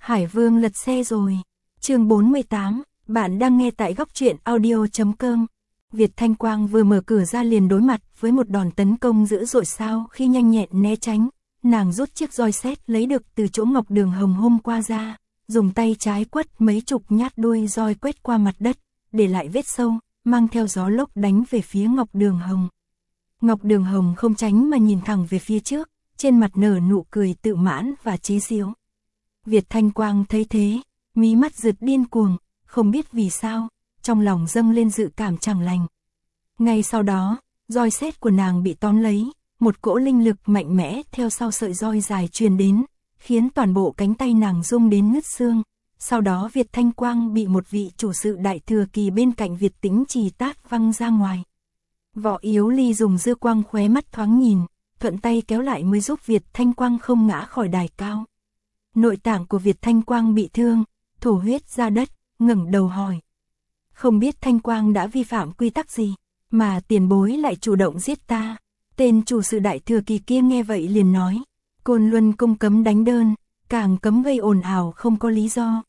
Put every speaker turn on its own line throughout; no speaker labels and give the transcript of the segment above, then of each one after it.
Hải Vương lật xe rồi. Chương 48, bạn đang nghe tại góc truyện audio.com. Việt Thanh Quang vừa mở cửa ra liền đối mặt với một đòn tấn công dữ dội sao khi nhanh nhẹn né tránh, nàng rút chiếc roi sét lấy được từ chỗ Ngọc Đường Hồng hôm qua ra, dùng tay trái quất mấy chục nhát đuôi roi quét qua mặt đất, để lại vết sâu, mang theo gió lốc đánh về phía Ngọc Đường Hồng. Ngọc Đường Hồng không tránh mà nhìn thẳng về phía trước, trên mặt nở nụ cười tự mãn và chế giễu. Việt Thanh Quang thấy thế, mí mắt rực điên cuồng, không biết vì sao, trong lòng dâng lên dự cảm chẳng lành. Ngay sau đó, roi sét của nàng bị tóm lấy, một cỗ linh lực mạnh mẽ theo sau sợi roi dài truyền đến, khiến toàn bộ cánh tay nàng rung đến nứt xương. Sau đó Việt Thanh Quang bị một vị chủ sự đại thừa kỳ bên cạnh Việt Tĩnh Trì tát văng ra ngoài. Võ Yếu Ly dùng dư quang khóe mắt thoáng nhìn, thuận tay kéo lại mới giúp Việt Thanh Quang không ngã khỏi đài cao. Nội tạng của Việt Thanh Quang bị thương, thổ huyết ra đất, ngẩng đầu hỏi. Không biết Thanh Quang đã vi phạm quy tắc gì, mà tiền bối lại chủ động giết ta. Tên chủ sự đại thừa kỳ kia nghe vậy liền nói. Côn Luân Cung cấm đánh đơn, càng cấm gây ồn ào không có lý do.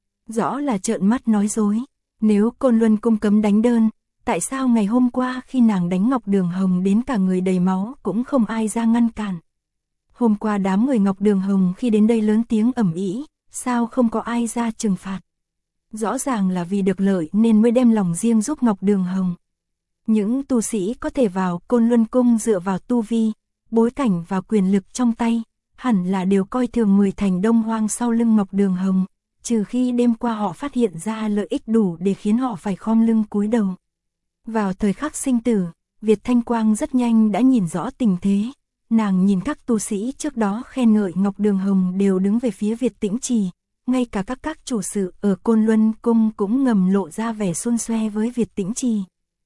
Rõ là trợn mắt nói dối. Nếu Côn Luân Cung cấm đánh đơn, tại sao ngày hôm qua khi nàng đánh Ngọc Đường Hồng đến cả người đầy máu cũng không ai ra ngăn cản? Hôm qua đám người Ngọc Đường Hồng khi đến đây lớn tiếng ầm ĩ, sao không có ai ra trừng phạt? Rõ ràng là vì được lợi nên mới đem lòng riêng giúp Ngọc Đường Hồng. Những tu sĩ có thể vào Côn Luân Cung dựa vào tu vi, bối cảnh và quyền lực trong tay, hẳn là đều coi thường 10 thành Đông Hoang sau lưng Ngọc Đường Hồng, trừ khi đêm qua họ phát hiện ra lợi ích đủ để khiến họ phải khom lưng cúi đầu. Vào thời khắc sinh tử, Việt Thanh Quang rất nhanh đã nhìn rõ tình thế. Nàng nhìn các tu sĩ trước đó khen ngợi Ngọc Đường Hồng đều đứng về phía Việt Tĩnh Trì, ngay cả các chủ sự ở Côn Luân Cung cũng ngầm lộ ra vẻ xôn xoe với Việt Tĩnh Trì.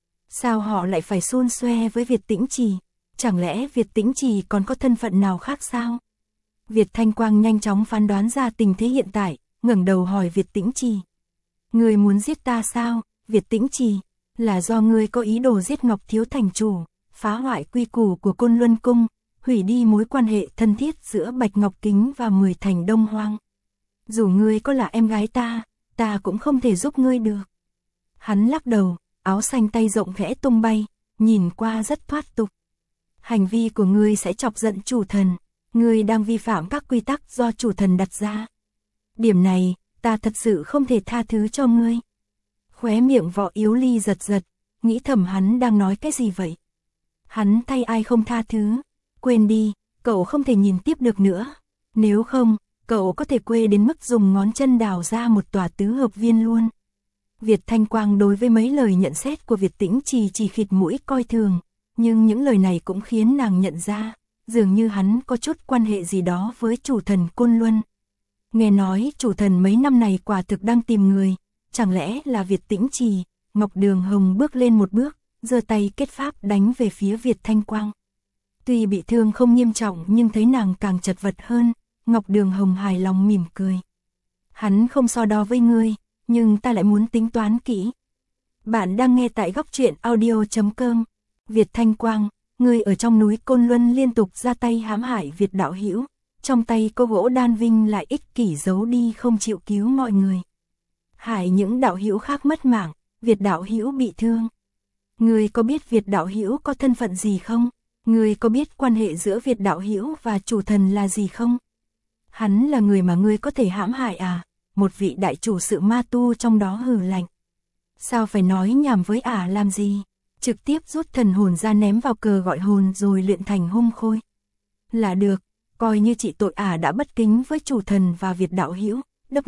Sao họ lại phải xôn xoe với Việt Tĩnh Trì? Chẳng lẽ Việt Tĩnh Trì còn có thân phận nào khác sao? Việt Thanh Quang nhanh chóng phán đoán ra tình thế hiện tại, ngẩng đầu hỏi Việt Tĩnh Trì. Ngươi muốn giết ta sao, Việt Tĩnh Trì? Là do ngươi có ý đồ giết Ngọc Thiếu Thành Chủ, phá hoại quy củ của Côn Luân Cung, hủy đi mối quan hệ thân thiết giữa Bạch Ngọc Kính và 10 thành Đông Hoang. Dù ngươi có là em gái ta cũng không thể giúp ngươi được. Hắn lắc đầu, áo xanh tay rộng khẽ tung bay, nhìn qua rất thoát tục. Hành vi của ngươi sẽ chọc giận chủ thần, ngươi đang vi phạm các quy tắc do chủ thần đặt ra. Điểm này, ta thật sự không thể tha thứ cho ngươi. Khóe miệng Võ Yếu Ly giật giật, nghĩ thầm hắn đang nói cái gì vậy? Hắn thay ai không tha thứ? Quên đi, cậu không thể nhìn tiếp được nữa. Nếu không, cậu có thể quê đến mức dùng ngón chân đào ra một tòa tứ hợp viên luôn. Việt Thanh Quang đối với mấy lời nhận xét của Việt Tĩnh Trì chỉ khịt mũi coi thường, nhưng những lời này cũng khiến nàng nhận ra, dường như hắn có chút quan hệ gì đó với chủ thần Côn Luân. Nghe nói chủ thần mấy năm này quả thực đang tìm người, chẳng lẽ là Việt Tĩnh Trì? Ngọc Đường Hồng bước lên một bước, giơ tay kết pháp đánh về phía Việt Thanh Quang. Tuy bị thương không nghiêm trọng nhưng thấy nàng càng chật vật hơn, Ngọc Đường Hồng hài lòng mỉm cười. Hắn không so đo với ngươi, nhưng ta lại muốn tính toán kỹ. Bạn đang nghe tại góc truyện audio.com. Việt Thanh Quang, ngươi ở trong núi Côn Luân liên tục ra tay hãm hại Việt đạo hữu, trong tay có gỗ đan vinh lại ích kỷ giấu đi không chịu cứu mọi người. Hại những đạo hữu khác mất mạng, Việt đạo hữu bị thương. Ngươi có biết Việt đạo hữu có thân phận gì không? Ngươi có biết quan hệ giữa Việt đạo hữu và chủ thần là gì không? Hắn là người mà ngươi có thể hãm hại à? Một vị đại chủ sự ma tu trong đó hừ lạnh. Sao phải nói nhảm với ả làm gì? Trực tiếp rút thần hồn ra ném vào cờ gọi hồn rồi luyện thành hung khôi. Là được, coi như chị tội ả đã bất kính với chủ thần và Việt đạo hữu.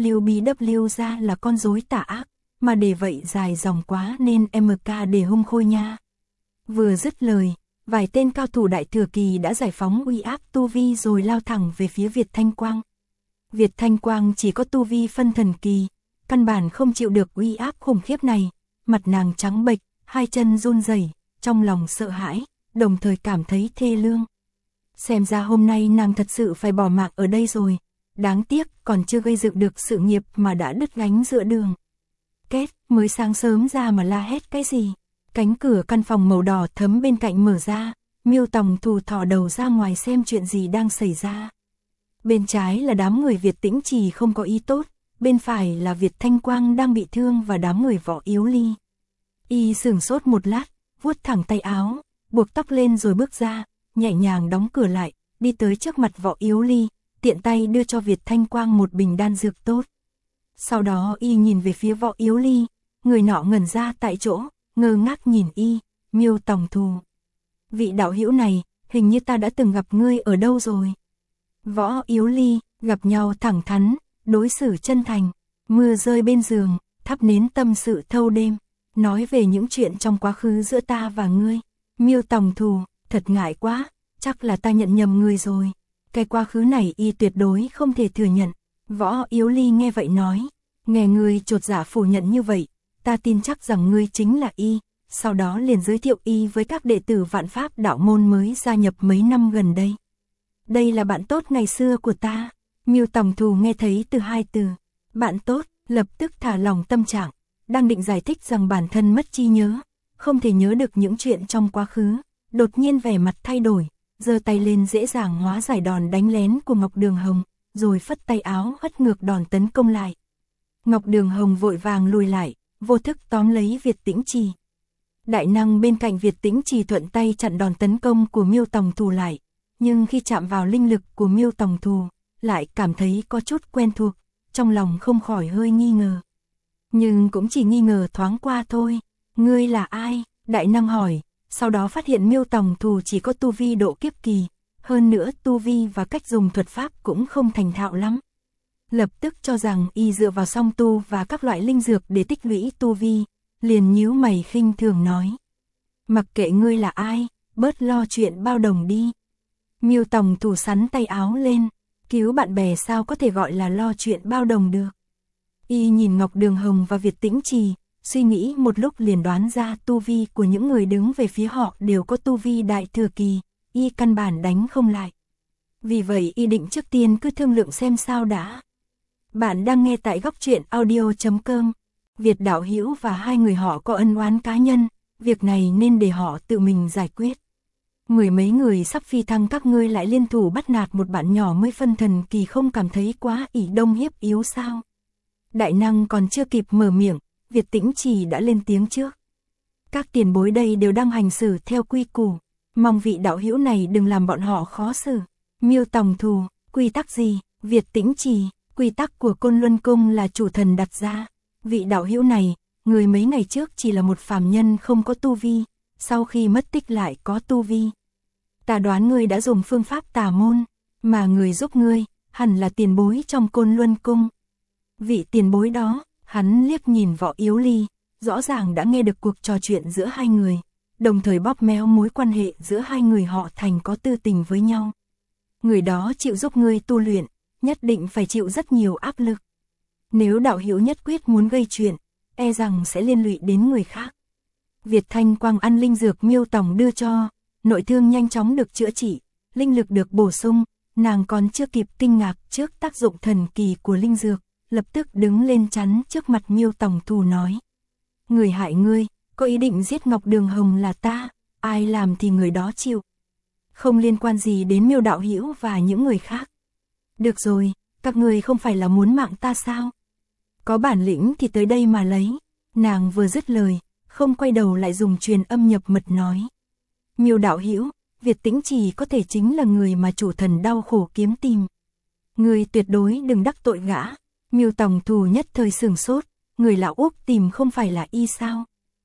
WBW ra là con rối tà ác, mà để vậy dài dòng quá nên MK để hung khôi nha. Vừa dứt lời, vài tên cao thủ đại thừa kỳ đã giải phóng uy áp tu vi rồi lao thẳng về phía Việt Thanh Quang. Việt Thanh Quang chỉ có tu vi phân thần kỳ, căn bản không chịu được uy áp khủng khiếp này, mặt nàng trắng bệch, hai chân run rẩy, trong lòng sợ hãi, đồng thời cảm thấy thê lương. Xem ra hôm nay nàng thật sự phải bỏ mạng ở đây rồi, đáng tiếc còn chưa gây dựng được sự nghiệp mà đã đứt gánh giữa đường. Két, mới sáng sớm ra mà la hét cái gì? Cánh cửa căn phòng màu đỏ thẫm bên cạnh mở ra, Miêu Tòng Thù thò đầu ra ngoài xem chuyện gì đang xảy ra. Bên trái là đám người Việt Tĩnh Trì không có ý tốt, bên phải là Việt Thanh Quang đang bị thương và đám người Võ Yếu Ly. Y sửng sốt một lát, vuốt thẳng tay áo, buộc tóc lên rồi bước ra, nhẹ nhàng đóng cửa lại, đi tới trước mặt Võ Yếu Ly, tiện tay đưa cho Việt Thanh Quang một bình đan dược tốt. Sau đó Y nhìn về phía Võ Yếu Ly, người nọ ngẩn ra tại chỗ, ngơ ngác nhìn Y, Miêu Tòng Thù. Vị đạo hữu này, hình như ta đã từng gặp ngươi ở đâu rồi. Võ Yếu Ly, gặp nhau thẳng thắn, đối xử chân thành, mưa rơi bên giường, thắp nến tâm sự thâu đêm, nói về những chuyện trong quá khứ giữa ta và ngươi. Miêu Tòng Thù, thật ngại quá, chắc là ta nhận nhầm ngươi rồi. Cái quá khứ này Y tuyệt đối không thể thừa nhận. Võ Yếu Ly nghe vậy nói, nghe ngươi chột dạ phủ nhận như vậy, ta tin chắc rằng ngươi chính là Y. Sau đó liền giới thiệu Y với các đệ tử Vạn Pháp đạo môn mới gia nhập mấy năm gần đây. Đây là bạn tốt ngày xưa của ta. Miêu Tòng Thù nghe thấy từ hai từ bạn tốt, lập tức thả lòng tâm trạng, đang định giải thích rằng bản thân mất trí nhớ, không thể nhớ được những chuyện trong quá khứ, đột nhiên vẻ mặt thay đổi, giơ tay lên dễ dàng hóa giải đòn đánh lén của Ngọc Đường Hồng, rồi phất tay áo hất ngược đòn tấn công lại. Ngọc Đường Hồng vội vàng lùi lại, vô thức tóm lấy Việt Tĩnh Trì. Đại năng bên cạnh Việt Tĩnh Trì thuận tay chặn đòn tấn công của Miêu Tòng Thù lại, nhưng khi chạm vào linh lực của Miêu Tòng Thù, lại cảm thấy có chút quen thuộc, trong lòng không khỏi hơi nghi ngờ. Nhưng cũng chỉ nghi ngờ thoáng qua thôi. Ngươi là ai? Đại năng hỏi, sau đó phát hiện Miêu Tòng Thù chỉ có tu vi độ kiếp kỳ, hơn nữa tu vi và cách dùng thuật pháp cũng không thành thạo lắm. Lập tức cho rằng Y dựa vào song tu và các loại linh dược để tích lũy tu vi, liền nhíu mày khinh thường nói. Mặc kệ ngươi là ai, bớt lo chuyện bao đồng đi. Miêu Tòng Thù sắn tay áo lên, cứu bạn bè sao có thể gọi là lo chuyện bao đồng được. Y nhìn Ngọc Đường Hồng và Việt Tĩnh Trì, suy nghĩ một lúc liền đoán ra tu vi của những người đứng về phía họ đều có tu vi đại thừa kỳ, Y căn bản đánh không lại. Vì vậy Y định trước tiên cứ thương lượng xem sao đã. Bạn đang nghe tại góc truyện audio.com. Việt đạo hữu và hai người họ có ân oán cá nhân, việc này nên để họ tự mình giải quyết. Mười mấy người sắp phi thăng các ngươi lại liên thủ bắt nạt một bạn nhỏ mới phân thần kỳ, không cảm thấy quá ỷ đông hiếp yếu sao? Đại năng còn chưa kịp mở miệng, Việt Tĩnh Trì đã lên tiếng trước. Các tiền bối đây đều đang hành xử theo quy củ, mong vị đạo hữu này đừng làm bọn họ khó xử. Miêu Tòng Thù, quy tắc gì? Việt Tĩnh Trì, quy tắc của Côn Luân Cung là chủ thần đặt ra. Vị đạo hữu này, người mấy ngày trước chỉ là một phàm nhân không có tu vi, sau khi mất tích lại có tu vi. Ta đoán ngươi đã dùng phương pháp tà môn, mà người giúp ngươi, hẳn là tiền bối trong Côn Luân Cung. Vị tiền bối đó, hắn liếc nhìn Võ Yếu Ly, rõ ràng đã nghe được cuộc trò chuyện giữa hai người, đồng thời bóp méo mối quan hệ giữa hai người họ thành có tư tình với nhau. Người đó chịu giúp ngươi tu luyện, nhất định phải chịu rất nhiều áp lực. Nếu đạo hữu nhất quyết muốn gây chuyện, e rằng sẽ liên lụy đến người khác. Việt Thanh Quang ăn linh dược Miêu Tòng đưa cho, nội thương nhanh chóng được chữa trị, linh lực được bổ sung, nàng còn chưa kịp kinh ngạc trước tác dụng thần kỳ của linh dược, lập tức đứng lên chắn trước mặt Miêu Tòng Thù nói. Người hại ngươi, có ý định giết Ngọc Đường Hồng là ta, ai làm thì người đó chịu. Không liên quan gì đến Miêu đạo hữu và những người khác. Được rồi, các người không phải là muốn mạng ta sao? Có bản lĩnh thì tới đây mà lấy. Nàng vừa dứt lời, không quay đầu lại dùng truyền âm nhập mật nói. Miêu đạo hữu, Việt Tĩnh Trì có thể chính là người mà chủ thần đau khổ kiếm tìm. Người tuyệt đối đừng đắc tội gã. Miêu Tòng Thù nhất thời sửng sốt, người lão Úc tìm không phải là Y sao?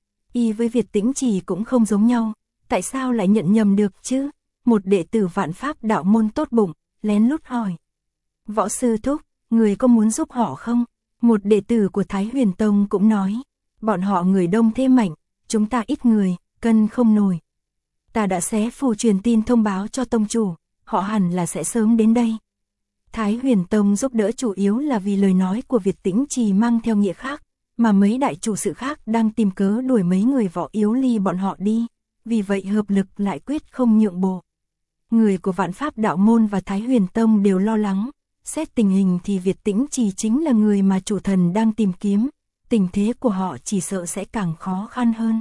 Y với Việt Tĩnh Trì cũng không giống nhau, tại sao lại nhận nhầm được chứ? Một đệ tử Vạn Pháp đạo môn tốt bụng, lén lút hỏi. Võ sư thúc, người có muốn giúp họ không? Một đệ tử của Thái Huyền Tông cũng nói. Bọn họ người đông thế mạnh, chúng ta ít người, cân không nổi. Ta đã xé phù truyền tin thông báo cho tông chủ, họ hẳn là sẽ sớm đến đây. Thái Huyền Tông giúp đỡ chủ yếu là vì lời nói của Việt Tĩnh Trì mang theo nghĩa khác, mà mấy đại chủ sự khác đang tìm cớ đuổi mấy người Võ Yếu Ly bọn họ đi, vì vậy hợp lực lại quyết không nhượng bộ. Người của Vạn Pháp đạo môn và Thái Huyền Tông đều lo lắng, xét tình hình thì Việt Tĩnh Trì chính là người mà chủ thần đang tìm kiếm, tình thế của họ chỉ sợ sẽ càng khó khăn hơn.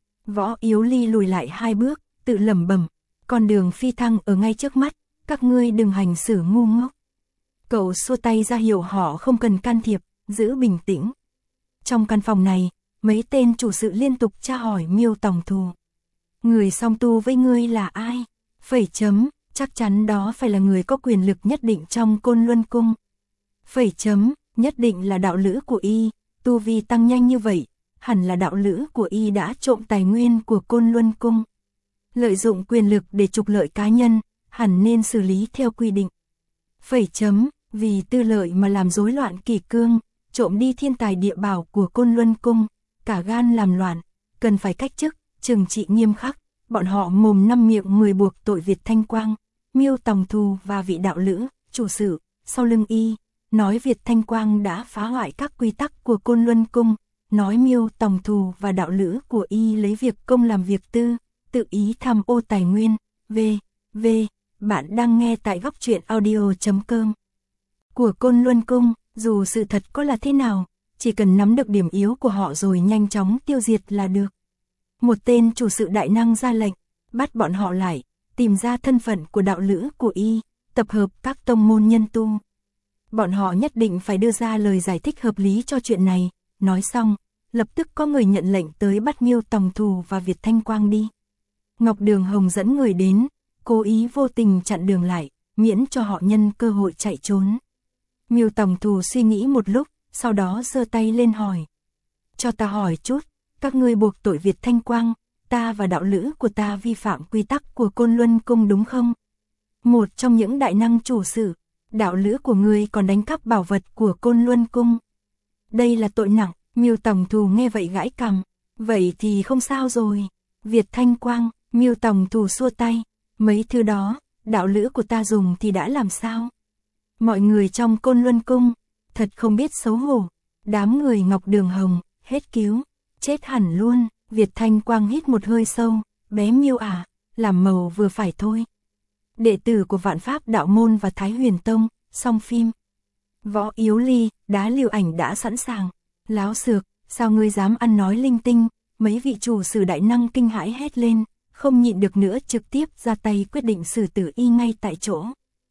Võ Yếu Ly lùi lại 2 bước, tự lẩm bẩm, con đường phi thăng ở ngay trước mắt, các ngươi đừng hành xử ngu ngốc. Cậu xua tay ra hiệu họ không cần can thiệp, giữ bình tĩnh. Trong căn phòng này, mấy tên chủ sự liên tục tra hỏi Miêu Tòng Thù. Người song tu với ngươi là ai? Phẩy chấm, chắc chắn đó phải là người có quyền lực nhất định trong Côn Luân Cung. Phẩy chấm, nhất định là đạo lữ của y, tu vi tăng nhanh như vậy, hẳn là đạo lữ của y đã trộm tài nguyên của Côn Luân Cung. Lợi dụng quyền lực để trục lợi cá nhân, hẳn nên xử lý theo quy định. Phẩy chấm, vì tư lợi mà làm rối loạn kỷ cương, trộm đi thiên tài địa bảo của Côn Luân Cung, cả gan làm loạn, cần phải cách chức, trừng trị nghiêm khắc. Bọn họ mồm năm miệng 10 buộc tội Việt Thanh Quang, Miêu Tòng Thù và vị đạo lữ, chủ sự, sau lưng y, nói Việt Thanh Quang đã phá hoại các quy tắc của Côn Luân Cung, nói Miêu Tòng Thù và đạo lữ của y lấy việc công làm việc tư, tự ý tham ô tài nguyên. Bạn đang nghe tại góc truyện audio.com. Của Côn Luân Cung, dù sự thật có là thế nào, chỉ cần nắm được điểm yếu của họ rồi nhanh chóng tiêu diệt là được. Một tên chủ sự đại năng ra lệnh, bắt bọn họ lại, tìm ra thân phận của đạo lữ của y, tập hợp các tông môn nhân tu. Bọn họ nhất định phải đưa ra lời giải thích hợp lý cho chuyện này. Nói xong, lập tức có người nhận lệnh tới bắt Miêu Tòng Thù và Việt Thanh Quang đi. Ngọc Đường Hồng dẫn người đến, cố ý vô tình chặn đường lại, miễn cho họ nhân cơ hội chạy trốn. Miêu Tòng Thù suy nghĩ một lúc, sau đó giơ tay lên hỏi. Cho ta hỏi chút, các ngươi buộc tội Việt Thanh Quang, ta và đạo lữ của ta vi phạm quy tắc của Côn Luân Cung đúng không? Một trong những đại năng chủ sự, đạo lữ của ngươi còn đánh cắp bảo vật của Côn Luân Cung. Đây là tội nặng. Miêu Tòng Thù nghe vậy gãi cằm. Vậy thì không sao rồi. Việt Thanh Quang, Miêu Tòng Thù xua tay. Mấy thứ đó, đạo lữ của ta dùng thì đã làm sao? Mọi người trong Côn Luân Cung, thật không biết xấu hổ. Đám người Ngọc Đường Hồng, hết cứu, chết hẳn luôn. Việt Thanh Quang hít một hơi sâu. Bé Miêu à, làm màu vừa phải thôi. Đệ tử của Vạn Pháp Đạo Môn và Thái Huyền Tông, xong phim. Võ Yếu Ly, đá Lưu Ảnh đã sẵn sàng. Láo xược, sao ngươi dám ăn nói linh tinh? Mấy vị chủ sử đại năng kinh hãi hét lên, không nhịn được nữa trực tiếp ra tay quyết định xử tử y ngay tại chỗ.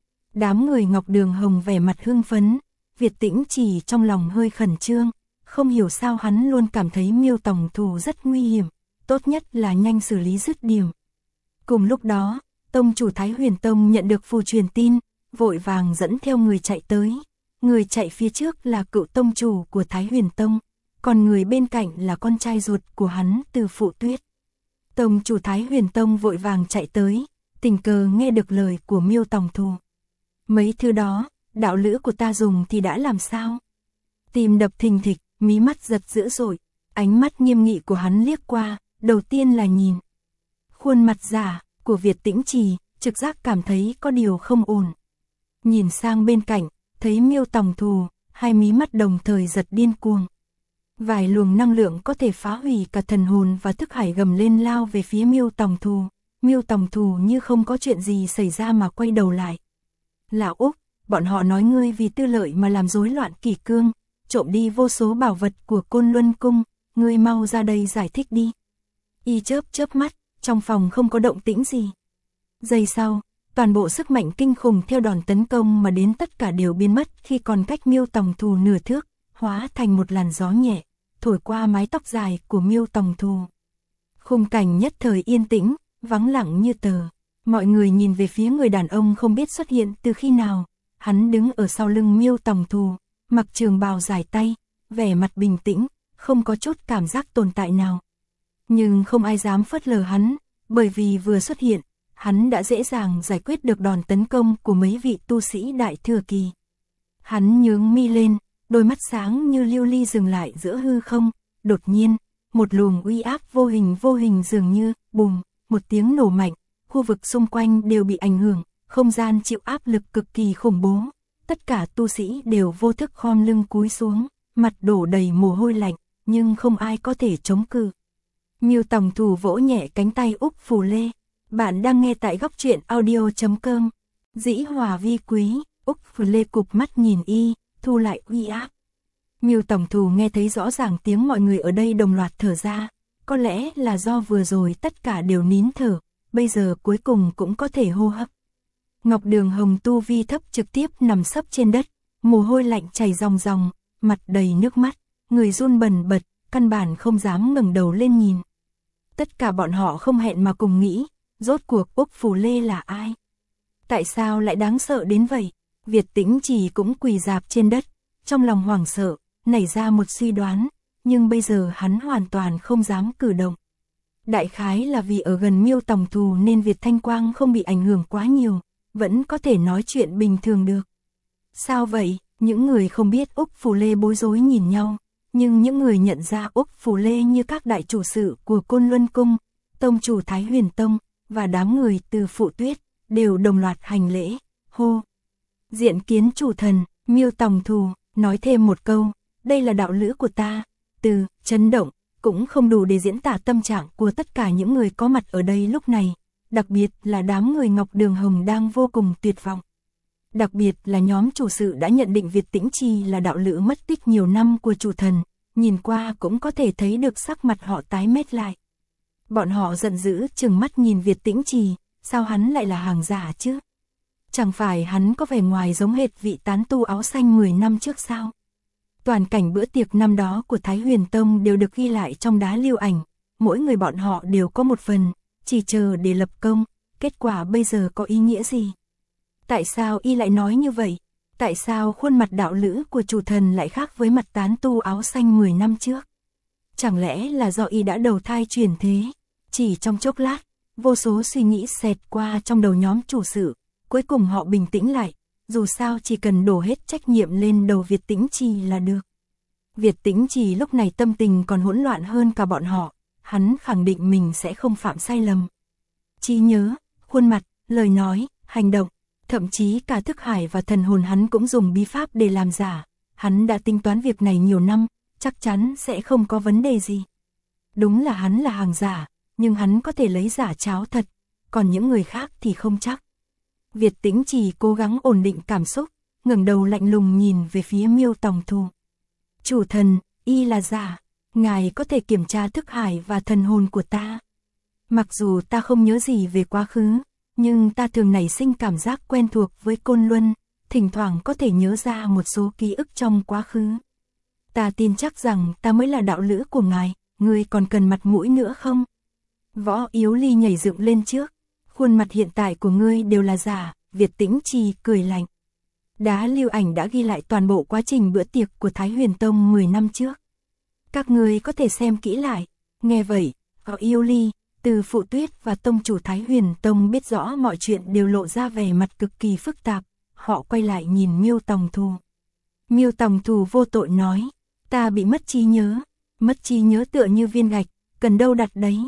Đám người Ngọc Đường Hồng vẻ mặt hưng phấn, Việt Tĩnh chỉ trong lòng hơi khẩn trương, không hiểu sao hắn luôn cảm thấy Miêu Tòng Thù rất nguy hiểm, tốt nhất là nhanh xử lý dứt điểm. Cùng lúc đó, tông chủ Thái Huyền Tông nhận được phù truyền tin, vội vàng dẫn theo người chạy tới. Người chạy phía trước là cựu tông chủ của Thái Huyền Tông, còn người bên cạnh là con trai ruột của hắn Từ Phụ Tuyết. Tông chủ Thái Huyền Tông vội vàng chạy tới, tình cờ nghe được lời của Miêu Tòng Thù. Mấy thứ đó, đạo lữ của ta dùng thì đã làm sao? Tim đập thình thịch, mí mắt giật dữ dội, ánh mắt nghiêm nghị của hắn liếc qua, đầu tiên là nhìn khuôn mặt giả của Việt Tĩnh Trì, trực giác cảm thấy có điều không ổn. Nhìn sang bên cạnh, thấy Miêu Tòng Thù, hai mí mắt đồng thời giật điên cuồng. Vài luồng năng lượng có thể phá hủy cả thần hồn và thức hải gầm lên lao về phía Miêu Tòng Thù. Miêu Tòng Thù như không có chuyện gì xảy ra mà quay đầu lại. Lão Úc, bọn họ nói ngươi vì tư lợi mà làm rối loạn kỷ cương, trộm đi vô số bảo vật của Côn Luân Cung, ngươi mau ra đây giải thích đi. Y chớp mắt, trong phòng không có động tĩnh gì. Giây sau, toàn bộ sức mạnh kinh khủng theo đòn tấn công mà đến tất cả đều biến mất khi còn cách Miêu Tòng Thù nửa thước, hóa thành một làn gió nhẹ, thổi qua mái tóc dài của Miêu Tòng Thù. Khung cảnh nhất thời yên tĩnh, vắng lặng như tờ. Mọi người nhìn về phía người đàn ông không biết xuất hiện từ khi nào. Hắn đứng ở sau lưng Miêu Tòng Thù, mặc trường bào dài tay, vẻ mặt bình tĩnh, không có chút cảm giác tồn tại nào. Nhưng không ai dám phớt lờ hắn, bởi vì vừa xuất hiện, hắn đã dễ dàng giải quyết được đòn tấn công của mấy vị tu sĩ đại thừa kỳ. Hắn nhướng mi lên, đôi mắt sáng như lưu ly dừng lại giữa hư không, đột nhiên, một luồng uy áp vô hình dường như, bùng, một tiếng nổ mạnh, khu vực xung quanh đều bị ảnh hưởng, không gian chịu áp lực cực kỳ khủng bố, tất cả tu sĩ đều vô thức khom lưng cúi xuống, mặt đổ đầy mồ hôi lạnh, nhưng không ai có thể chống cự. Miêu Tòng Thù vỗ nhẹ cánh tay Úc Phù Lê. Bạn đang nghe tại góc truyện audio.com. Dĩ hòa vi quý, Úc Phù Lê cụp mắt nhìn y, thu lại uy áp. Miêu Tòng Thù nghe thấy rõ ràng tiếng mọi người ở đây đồng loạt thở ra. Có lẽ là do vừa rồi tất cả đều nín thở, bây giờ cuối cùng cũng có thể hô hấp. Ngọc Đường Hồng tu vi thấp trực tiếp nằm sấp trên đất, mồ hôi lạnh chảy ròng ròng, mặt đầy nước mắt, người run bần bật, căn bản không dám ngẩng đầu lên nhìn. Tất cả bọn họ không hẹn mà cùng nghĩ, rốt cuộc Úc Phù Lê là ai? Tại sao lại đáng sợ đến vậy? Việt Tĩnh Trì cũng quỳ rạp trên đất, trong lòng hoảng sợ, nảy ra một suy đoán, nhưng bây giờ hắn hoàn toàn không dám cử động. Đại khái là vì ở gần Miêu Tòng Thù nên Việt Thanh Quang không bị ảnh hưởng quá nhiều, vẫn có thể nói chuyện bình thường được. Sao vậy? Những người không biết Úc Phù Lê bối rối nhìn nhau, nhưng những người nhận ra Úc Phù Lê như các đại chủ sự của Côn Luân Cung, tông chủ Thái Huyền Tông, và đám người từ Phụ Tuyết, đều đồng loạt hành lễ, hô. Diện kiến chủ thần, Miêu Tòng Thù, nói thêm một câu, đây là đạo lữ của ta, từ, chấn động, cũng không đủ để diễn tả tâm trạng của tất cả những người có mặt ở đây lúc này, đặc biệt là đám người Ngọc Đường Hồng đang vô cùng tuyệt vọng. Đặc biệt là nhóm chủ sự đã nhận định Việt Tĩnh Trì là đạo lữ mất tích nhiều năm của chủ thần, nhìn qua cũng có thể thấy được sắc mặt họ tái mét lại. Bọn họ giận dữ trừng mắt nhìn Việt Tĩnh Trì, sao hắn lại là hàng giả chứ? Chẳng phải hắn có vẻ ngoài giống hệt vị tán tu áo xanh 10 năm trước sao? Toàn cảnh bữa tiệc năm đó của Thái Huyền Tông đều được ghi lại trong đá lưu ảnh, mỗi người bọn họ đều có một phần, chỉ chờ để lập công, kết quả bây giờ có ý nghĩa gì? Tại sao y lại nói như vậy? Tại sao khuôn mặt đạo lữ của chủ thần lại khác với mặt tán tu áo xanh 10 năm trước? Chẳng lẽ là do y đã đầu thai chuyển thế? Chỉ trong chốc lát, vô số suy nghĩ xẹt qua trong đầu nhóm chủ sự, cuối cùng họ bình tĩnh lại, dù sao chỉ cần đổ hết trách nhiệm lên đầu Việt Tĩnh Trì là được. Việt Tĩnh Trì lúc này tâm tình còn hỗn loạn hơn cả bọn họ, hắn khẳng định mình sẽ không phạm sai lầm. Trí nhớ, khuôn mặt, lời nói, hành động, thậm chí cả thức hải và thần hồn hắn cũng dùng bí pháp để làm giả, hắn đã tính toán việc này nhiều năm, chắc chắn sẽ không có vấn đề gì. Đúng là hắn là hàng giả, nhưng hắn có thể lấy giả cháo thật, còn những người khác thì không chắc. Việt Tĩnh Trì cố gắng ổn định cảm xúc, ngẩng đầu lạnh lùng nhìn về phía Miêu Tòng Thù. Chủ thần, y là giả, ngài có thể kiểm tra thức hải và thần hồn của ta. Mặc dù ta không nhớ gì về quá khứ, nhưng ta thường nảy sinh cảm giác quen thuộc với Côn Luân, thỉnh thoảng có thể nhớ ra một số ký ức trong quá khứ. Ta tin chắc rằng ta mới là đạo lữ của ngài, ngươi còn cần mặt mũi nữa không? Võ Yếu Ly nhảy dựng lên trước, khuôn mặt hiện tại của ngươi đều là giả, Việt Tĩnh Trì cười lạnh. Đá lưu ảnh đã ghi lại toàn bộ quá trình bữa tiệc của Thái Huyền Tông 10 năm trước. Các ngươi có thể xem kỹ lại. Nghe vậy, Võ Yếu Ly, Từ Phụ Tuyết và tông chủ Thái Huyền Tông biết rõ mọi chuyện đều lộ ra vẻ mặt cực kỳ phức tạp, họ quay lại nhìn Miêu Tòng Thù. Miêu Tòng Thù vô tội nói, ta bị mất trí nhớ tựa như viên gạch, cần đâu đặt đấy.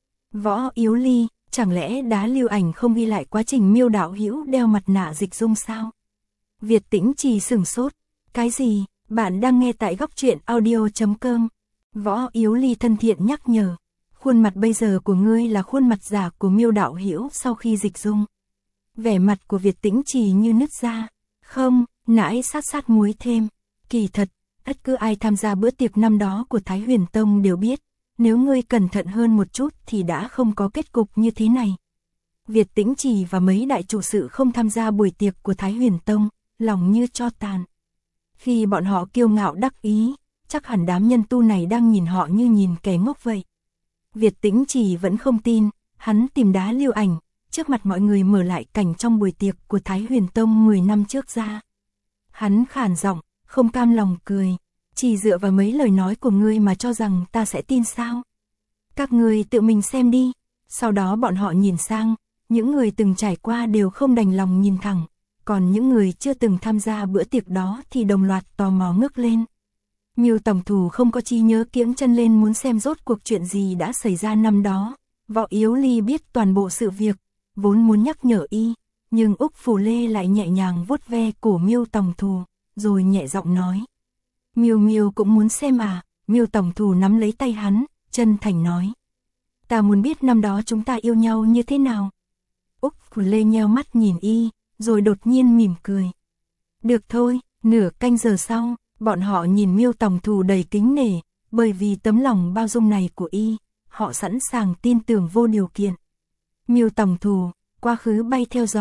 Võ Yếu Ly, chẳng lẽ đá lưu ảnh không ghi lại quá trình Miêu đạo hữu đeo mặt nạ dịch dung sao? Việt Tĩnh Trì sửng sốt, cái gì? Bạn đang nghe tại góc truyện audio.com. Võ Yếu Ly thân thiện nhắc nhở, khuôn mặt bây giờ của ngươi là khuôn mặt giả của Miêu đạo hữu sau khi dịch dung. Vẻ mặt của Việt Tĩnh Trì như nứt ra, không, nãy sát muối thêm, kỳ thật, bất cứ ai tham gia bữa tiệc năm đó của Thái Huyền Tông đều biết, nếu ngươi cẩn thận hơn một chút thì đã không có kết cục như thế này. Việt Tĩnh Trì và mấy đại chủ sự không tham gia buổi tiệc của Thái Huyền Tông, lòng như tro tàn. Khi bọn họ kiêu ngạo đắc ý, chắc hẳn đám nhân tu này đang nhìn họ như nhìn kẻ ngốc vậy. Việt Tĩnh Trì vẫn không tin, hắn tìm đá lưu ảnh, trước mặt mọi người mở lại cảnh trong buổi tiệc của Thái Huyền Tông 10 năm trước ra. Hắn khàn giọng, không cam lòng cười, chỉ dựa vào mấy lời nói của ngươi mà cho rằng ta sẽ tin sao? Các ngươi tự mình xem đi. Sau đó bọn họ nhìn sang, những người từng trải qua đều không đành lòng nhìn thẳng, còn những người chưa từng tham gia bữa tiệc đó thì đồng loạt tò mò ngước lên. Miêu Tòng Thù không có trí nhớ, kiễng chân lên muốn xem rốt cuộc chuyện gì đã xảy ra năm đó. Võ Yếu Ly biết toàn bộ sự việc, vốn muốn nhắc nhở y, nhưng Úc Phù Lê lại nhẹ nhàng vuốt ve cổ Miêu Tòng Thù, rồi nhẹ giọng nói. Miêu cũng muốn xem à? Miêu Tòng Thù nắm lấy tay hắn, chân thành nói. Ta muốn biết năm đó chúng ta yêu nhau như thế nào. Úc Phù Lê nheo mắt nhìn y, rồi đột nhiên mỉm cười. Được thôi. Nửa canh giờ sau, bọn họ nhìn Miêu Tòng Thù đầy kính nể, bởi vì tấm lòng bao dung này của y, họ sẵn sàng tin tưởng vô điều kiện. Miêu Tòng Thù, quá khứ bay theo gió,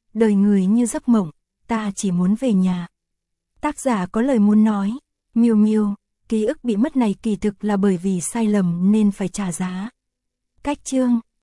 đời người như giấc mộng, ta chỉ muốn về nhà. Tác giả có lời muốn nói, Miu Miu, ký ức bị mất này kỳ thực là bởi vì sai lầm nên phải trả giá. Cách chương